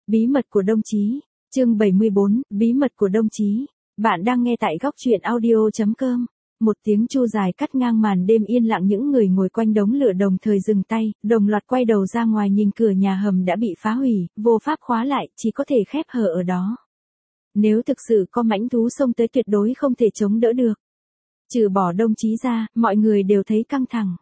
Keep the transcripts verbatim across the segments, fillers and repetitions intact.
Bí mật của đồng chí. Chương bảy mươi bốn, bí mật của đồng chí. Bạn đang nghe tại góc truyện audio chấm com. Một tiếng chu dài cắt ngang màn đêm yên lặng, những người ngồi quanh đống lửa đồng thời dừng tay, đồng loạt quay đầu ra ngoài nhìn cửa nhà hầm đã bị phá hủy, vô pháp khóa lại, chỉ có thể khép hờ ở đó. Nếu thực sự có mãnh thú xông tới tuyệt đối không thể chống đỡ được. Trừ bỏ đồng chí ra, mọi người đều thấy căng thẳng.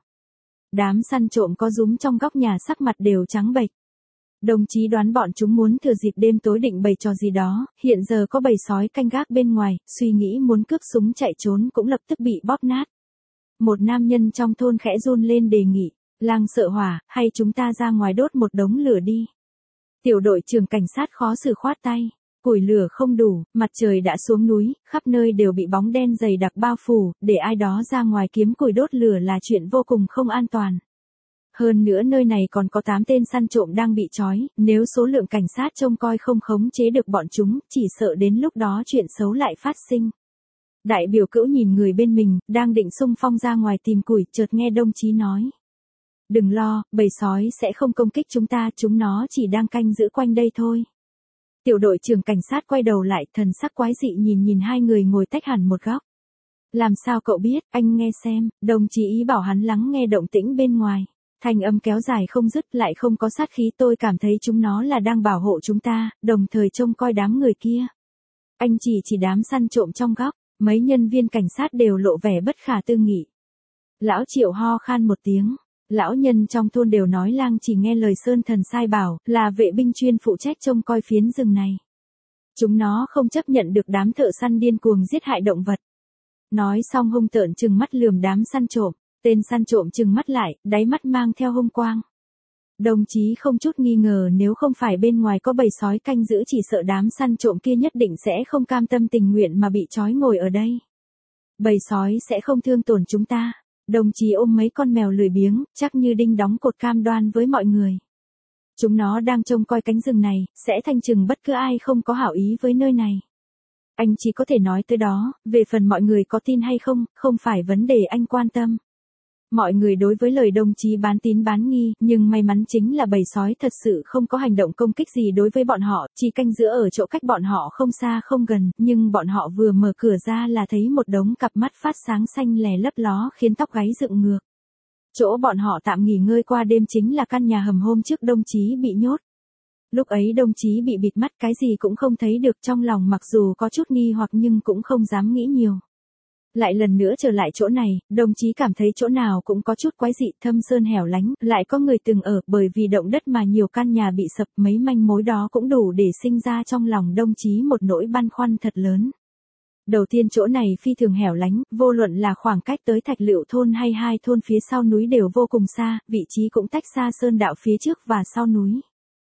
Đám săn trộm có rúm trong góc nhà sắc mặt đều trắng bệch. Đồng chí đoán bọn chúng muốn thừa dịp đêm tối định bày trò gì đó, hiện giờ có bầy sói canh gác bên ngoài, suy nghĩ muốn cướp súng chạy trốn cũng lập tức bị bóp nát. Một nam nhân trong thôn khẽ run lên đề nghị, lang sợ hỏa, hay chúng ta ra ngoài đốt một đống lửa đi. Tiểu đội trưởng cảnh sát khó xử khoát tay, củi lửa không đủ, mặt trời đã xuống núi, khắp nơi đều bị bóng đen dày đặc bao phủ, để ai đó ra ngoài kiếm củi đốt lửa là chuyện vô cùng không an toàn. Hơn nữa nơi này còn có tám tên săn trộm đang bị trói, nếu số lượng cảnh sát trông coi không khống chế được bọn chúng, chỉ sợ đến lúc đó chuyện xấu lại phát sinh. Đại biểu Cữu nhìn người bên mình, đang định xung phong ra ngoài tìm củi, chợt nghe đồng chí nói. Đừng lo, bầy sói sẽ không công kích chúng ta, chúng nó chỉ đang canh giữ quanh đây thôi. Tiểu đội trưởng cảnh sát quay đầu lại, thần sắc quái dị nhìn nhìn hai người ngồi tách hẳn một góc. Làm sao cậu biết, anh nghe xem, đồng chí ý bảo hắn lắng nghe động tĩnh bên ngoài. Thanh âm kéo dài không dứt, lại không có sát khí, tôi cảm thấy chúng nó là đang bảo hộ chúng ta, đồng thời trông coi đám người kia. Anh chỉ chỉ đám săn trộm trong góc, mấy nhân viên cảnh sát đều lộ vẻ bất khả tư nghị. Lão Triệu ho khan một tiếng, lão nhân trong thôn đều nói lang chỉ nghe lời Sơn Thần sai bảo, là vệ binh chuyên phụ trách trông coi phiến rừng này. Chúng nó không chấp nhận được đám thợ săn điên cuồng giết hại động vật. Nói xong hung tợn trừng mắt lườm đám săn trộm. Tên săn trộm trừng mắt lại, đáy mắt mang theo hung quang. Đồng chí không chút nghi ngờ nếu không phải bên ngoài có bầy sói canh giữ, chỉ sợ đám săn trộm kia nhất định sẽ không cam tâm tình nguyện mà bị trói ngồi ở đây. Bầy sói sẽ không thương tổn chúng ta. Đồng chí ôm mấy con mèo lười biếng, chắc như đinh đóng cột cam đoan với mọi người. Chúng nó đang trông coi cánh rừng này, sẽ thanh trừng bất cứ ai không có hảo ý với nơi này. Anh chỉ có thể nói tới đó, về phần mọi người có tin hay không, không phải vấn đề anh quan tâm. Mọi người đối với lời đồng chí bán tín bán nghi, nhưng may mắn chính là bầy sói thật sự không có hành động công kích gì đối với bọn họ, chỉ canh giữ ở chỗ cách bọn họ không xa không gần, nhưng bọn họ vừa mở cửa ra là thấy một đống cặp mắt phát sáng xanh lè lấp ló khiến tóc gáy dựng ngược. Chỗ bọn họ tạm nghỉ ngơi qua đêm chính là căn nhà hầm hôm trước đồng chí bị nhốt. Lúc ấy đồng chí bị bịt mắt, cái gì cũng không thấy được, trong lòng mặc dù có chút nghi hoặc nhưng cũng không dám nghĩ nhiều. Lại lần nữa trở lại chỗ này, đồng chí cảm thấy chỗ nào cũng có chút quái dị, thâm sơn hẻo lánh, lại có người từng ở, bởi vì động đất mà nhiều căn nhà bị sập, mấy manh mối đó cũng đủ để sinh ra trong lòng đồng chí một nỗi băn khoăn thật lớn. Đầu tiên chỗ này phi thường hẻo lánh, vô luận là khoảng cách tới Thạch Lựu thôn hay hai thôn phía sau núi đều vô cùng xa, vị trí cũng tách xa sơn đạo phía trước và sau núi.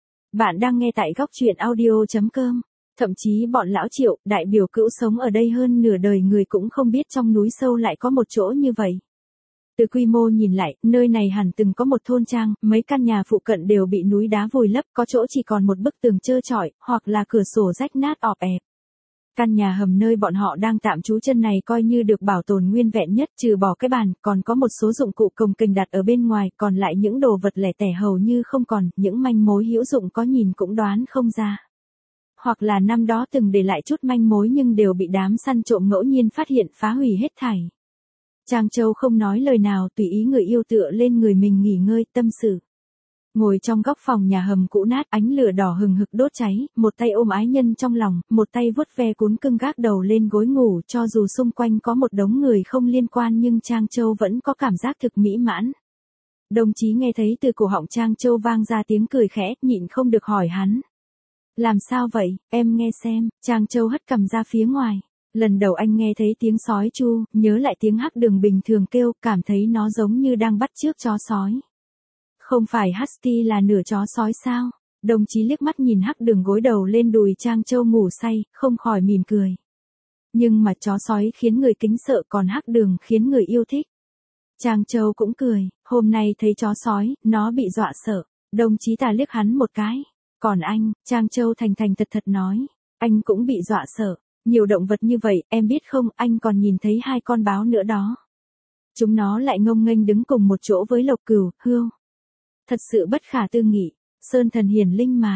Bạn đang nghe tại góc truyện audio chấm com. Thậm chí bọn lão Triệu, đại biểu Cữu sống ở đây hơn nửa đời người cũng không biết trong núi sâu lại có một chỗ như vậy. Từ quy mô nhìn lại, nơi này hẳn từng có một thôn trang, mấy căn nhà phụ cận đều bị núi đá vùi lấp, có chỗ chỉ còn một bức tường trơ trọi, hoặc là cửa sổ rách nát ọp ẹp. Căn nhà hầm nơi bọn họ đang tạm trú chân này coi như được bảo tồn nguyên vẹn nhất, trừ bỏ cái bàn, còn có một số dụng cụ cồng kềnh đặt ở bên ngoài, còn lại những đồ vật lẻ tẻ hầu như không còn, những manh mối hữu dụng có nhìn cũng đoán không ra. Hoặc là năm đó từng để lại chút manh mối nhưng đều bị đám săn trộm ngẫu nhiên phát hiện phá hủy hết thảy. Trang Châu không nói lời nào, tùy ý người yêu tựa lên người mình nghỉ ngơi, tâm sự. Ngồi trong góc phòng nhà hầm cũ nát, ánh lửa đỏ hừng hực đốt cháy, một tay ôm ái nhân trong lòng, một tay vuốt ve cuốn cưng gác đầu lên gối ngủ, cho dù xung quanh có một đống người không liên quan nhưng Trang Châu vẫn có cảm giác thực mỹ mãn. Đồng chí nghe thấy từ cổ họng Trang Châu vang ra tiếng cười khẽ, nhịn không được hỏi hắn. Làm sao vậy, em nghe xem, Trang Châu hất cằm ra phía ngoài. Lần đầu anh nghe thấy tiếng sói chu, nhớ lại tiếng hắc đường bình thường kêu, cảm thấy nó giống như đang bắt chước chó sói. Không phải Husky là nửa chó sói sao? Đồng chí liếc mắt nhìn hắc đường gối đầu lên đùi Trang Châu ngủ say, không khỏi mỉm cười. Nhưng mà chó sói khiến người kính sợ, còn hắc đường khiến người yêu thích. Trang Châu cũng cười, hôm nay thấy chó sói, nó bị dọa sợ. Đồng chí ta liếc hắn một cái. Còn anh, Trang Châu thành thành thật thật nói, anh cũng bị dọa sợ, nhiều động vật như vậy, em biết không, anh còn nhìn thấy hai con báo nữa đó. Chúng nó lại ngông nghênh đứng cùng một chỗ với Lộc Cửu, Hươu. Thật sự bất khả tư nghị, Sơn Thần hiển linh mà.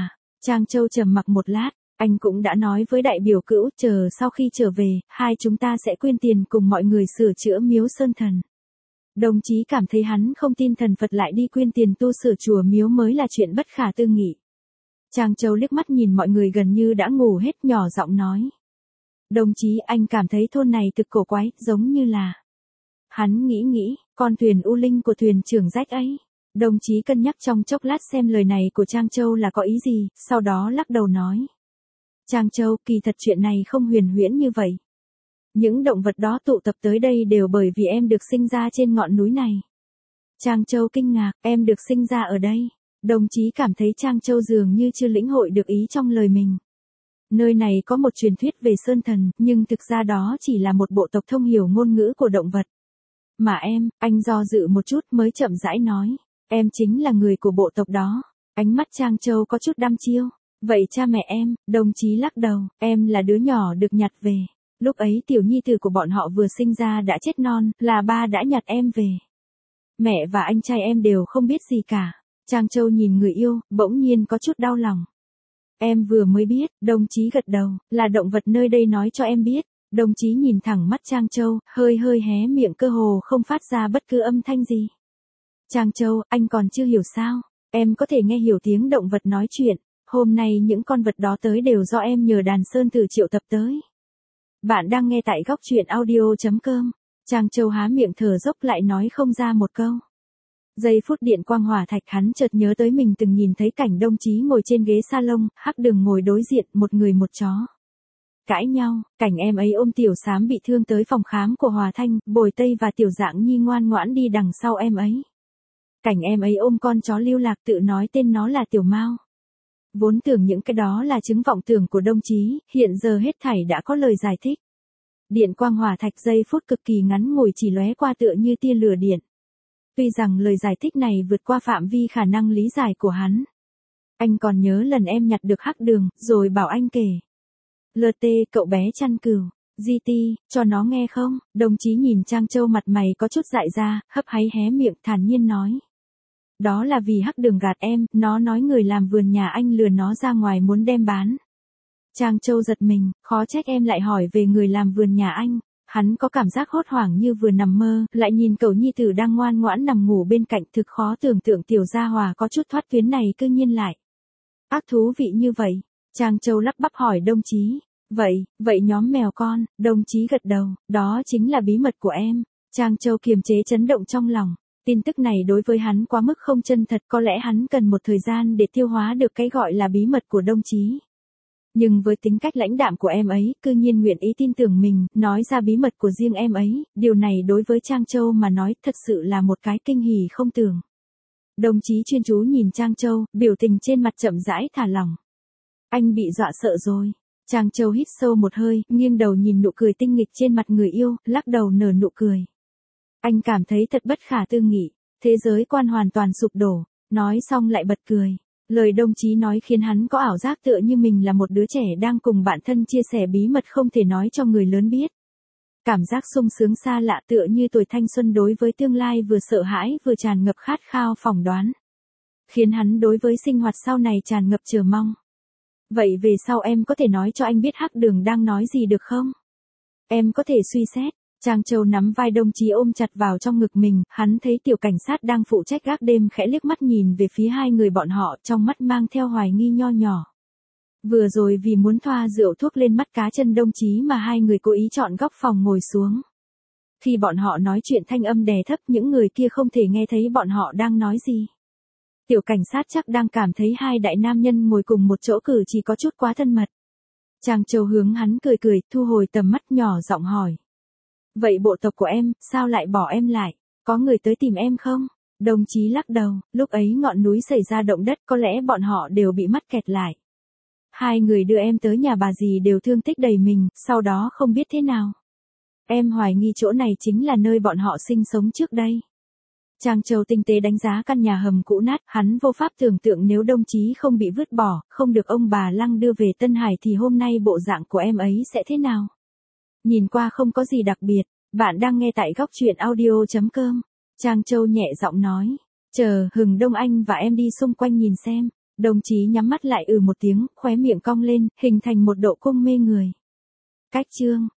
Trang Châu trầm mặc một lát, anh cũng đã nói với đại biểu cữu, chờ sau khi trở về, hai chúng ta sẽ quyên tiền cùng mọi người sửa chữa miếu Sơn Thần. Đồng chí cảm thấy hắn không tin thần Phật lại đi quyên tiền tu sửa chùa miếu mới là chuyện bất khả tư nghị. Trang Châu liếc mắt nhìn mọi người gần như đã ngủ hết, nhỏ giọng nói. Đồng chí, anh cảm thấy thôn này thực cổ quái, giống như là... Hắn nghĩ nghĩ, con thuyền U Linh của thuyền trưởng rách ấy. Đồng chí cân nhắc trong chốc lát xem lời này của Trang Châu là có ý gì, sau đó lắc đầu nói. Trang Châu, kỳ thật chuyện này không huyền huyễn như vậy. Những động vật đó tụ tập tới đây đều bởi vì em được sinh ra trên ngọn núi này. Trang Châu kinh ngạc, em được sinh ra ở đây. Đồng chí cảm thấy Trang Châu dường như chưa lĩnh hội được ý trong lời mình. Nơi này có một truyền thuyết về Sơn Thần, nhưng thực ra đó chỉ là một bộ tộc thông hiểu ngôn ngữ của động vật. Mà em, anh do dự một chút mới chậm rãi nói, em chính là người của bộ tộc đó. Ánh mắt Trang Châu có chút đăm chiêu. Vậy cha mẹ em, đồng chí lắc đầu, em là đứa nhỏ được nhặt về. Lúc ấy tiểu nhi tử của bọn họ vừa sinh ra đã chết non, là ba đã nhặt em về. Mẹ và anh trai em đều không biết gì cả. Trang Châu nhìn người yêu, bỗng nhiên có chút đau lòng. Em vừa mới biết, đồng chí gật đầu, là động vật nơi đây nói cho em biết. Đồng chí nhìn thẳng mắt Trang Châu, hơi hơi hé miệng cơ hồ không phát ra bất cứ âm thanh gì. Trang Châu, anh còn chưa hiểu sao? Em có thể nghe hiểu tiếng động vật nói chuyện. Hôm nay những con vật đó tới đều do em nhờ đàn sơn thử triệu tập tới. Bạn đang nghe tại góc truyện audio chấm com. Trang Châu há miệng thở dốc lại nói không ra một câu. Giây phút điện quang hỏa thạch hắn chợt nhớ tới mình từng nhìn thấy cảnh đồng chí ngồi trên ghế salon, Hắc Đường ngồi đối diện, một người một chó. Cãi nhau, cảnh em ấy ôm Tiểu Sám bị thương tới phòng khám của Hòa Thanh, Bồi Tây và Tiểu Dạng Nhi ngoan ngoãn đi đằng sau em ấy. Cảnh em ấy ôm con chó lưu lạc tự nói tên nó là Tiểu Mao. Vốn tưởng những cái đó là chứng vọng tưởng của đồng chí, hiện giờ hết thảy đã có lời giải thích. Điện quang hỏa thạch giây phút cực kỳ ngắn ngủi chỉ lóe qua tựa như tia lửa điện. Tuy rằng lời giải thích này vượt qua phạm vi khả năng lý giải của hắn. Anh còn nhớ lần em nhặt được Hắc Đường, rồi bảo anh kể. lờ tê, cậu bé chăn cừu, giê tê, cho nó nghe không? Đồng chí nhìn Trang Châu mặt mày có chút dại ra, hấp háy hé miệng thản nhiên nói. Đó là vì Hắc Đường gạt em, nó nói người làm vườn nhà anh lừa nó ra ngoài muốn đem bán. Trang Châu giật mình, khó trách em lại hỏi về người làm vườn nhà anh. Hắn có cảm giác hốt hoảng như vừa nằm mơ, lại nhìn cậu nhi tử đang ngoan ngoãn nằm ngủ bên cạnh, thực khó tưởng tượng Tiểu Gia Hòa có chút thoát tuyến này cư nhiên lại. Ác thú vị như vậy. Trang Châu lắp bắp hỏi đồng chí. Vậy, vậy nhóm mèo con, đồng chí gật đầu, đó chính là bí mật của em. Trang Châu kiềm chế chấn động trong lòng. Tin tức này đối với hắn quá mức không chân thật, có lẽ hắn cần một thời gian để tiêu hóa được cái gọi là bí mật của đồng chí. Nhưng với tính cách lãnh đạm của em ấy, cư nhiên nguyện ý tin tưởng mình, nói ra bí mật của riêng em ấy, điều này đối với Trang Châu mà nói thật sự là một cái kinh hỉ không tưởng. Đồng chí chuyên chú nhìn Trang Châu, biểu tình trên mặt chậm rãi thả lỏng. Anh bị dọa sợ rồi. Trang Châu hít sâu một hơi, nghiêng đầu nhìn nụ cười tinh nghịch trên mặt người yêu, lắc đầu nở nụ cười. Anh cảm thấy thật bất khả tư nghị, thế giới quan hoàn toàn sụp đổ, nói xong lại bật cười. Lời đồng chí nói khiến hắn có ảo giác tựa như mình là một đứa trẻ đang cùng bạn thân chia sẻ bí mật không thể nói cho người lớn biết. Cảm giác sung sướng xa lạ tựa như tuổi thanh xuân đối với tương lai vừa sợ hãi vừa tràn ngập khát khao phỏng đoán. Khiến hắn đối với sinh hoạt sau này tràn ngập chờ mong. Vậy về sau em có thể nói cho anh biết Hắc Đường đang nói gì được không? Em có thể suy xét. Trang Châu nắm vai đồng chí ôm chặt vào trong ngực mình, hắn thấy tiểu cảnh sát đang phụ trách gác đêm khẽ liếc mắt nhìn về phía hai người bọn họ, trong mắt mang theo hoài nghi nho nhỏ. Vừa rồi vì muốn thoa rượu thuốc lên mắt cá chân đồng chí mà hai người cố ý chọn góc phòng ngồi xuống. Khi bọn họ nói chuyện thanh âm đè thấp, những người kia không thể nghe thấy bọn họ đang nói gì. Tiểu cảnh sát chắc đang cảm thấy hai đại nam nhân ngồi cùng một chỗ cử chỉ có chút quá thân mật. Trang Châu hướng hắn cười cười, thu hồi tầm mắt nhỏ giọng hỏi. Vậy bộ tộc của em, sao lại bỏ em lại? Có người tới tìm em không? Đồng chí lắc đầu, lúc ấy ngọn núi xảy ra động đất, có lẽ bọn họ đều bị mắc kẹt lại. Hai người đưa em tới nhà bà dì đều thương tích đầy mình, sau đó không biết thế nào. Em hoài nghi chỗ này chính là nơi bọn họ sinh sống trước đây. Trang Châu tinh tế đánh giá căn nhà hầm cũ nát, hắn vô pháp tưởng tượng nếu đồng chí không bị vứt bỏ, không được ông bà Lăng đưa về Tân Hải thì hôm nay bộ dạng của em ấy sẽ thế nào? Nhìn qua không có gì đặc biệt, bạn đang nghe tại góc truyện audio chấm com. Trang Châu nhẹ giọng nói, chờ Hừng Đông Anh và em đi xung quanh nhìn xem. Đồng chí nhắm mắt lại ừ một tiếng, khóe miệng cong lên, hình thành một độ cung mê người. Cách chương.